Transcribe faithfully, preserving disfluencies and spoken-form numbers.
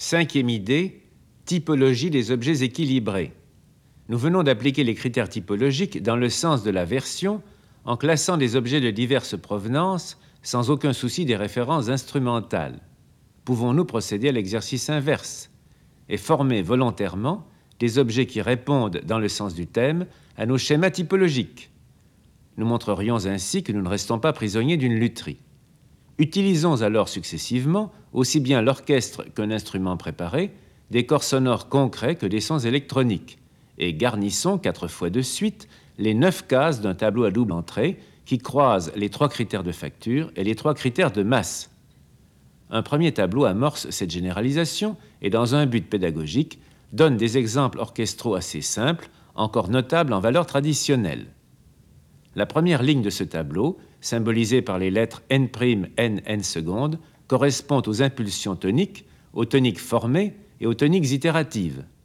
Cinquième idée, typologie des objets équilibrés. Nous venons d'appliquer les critères typologiques dans le sens de la version en classant des objets de diverses provenances sans aucun souci des références instrumentales. Pouvons-nous procéder à l'exercice inverse et former volontairement des objets qui répondent, dans le sens du thème, à nos schémas typologiques? Nous montrerions ainsi que nous ne restons pas prisonniers d'une lutherie. Utilisons alors successivement, aussi bien l'orchestre qu'un instrument préparé, des corps sonores concrets que des sons électroniques, et garnissons quatre fois de suite les neuf cases d'un tableau à double entrée qui croise les trois critères de facture et les trois critères de masse. Un premier tableau amorce cette généralisation et, dans un but pédagogique, donne des exemples orchestraux assez simples, encore notables en valeur traditionnelle. La première ligne de ce tableau, symbolisée par les lettres N', N, N secondes, correspond aux impulsions toniques, aux toniques formées et aux toniques itératives.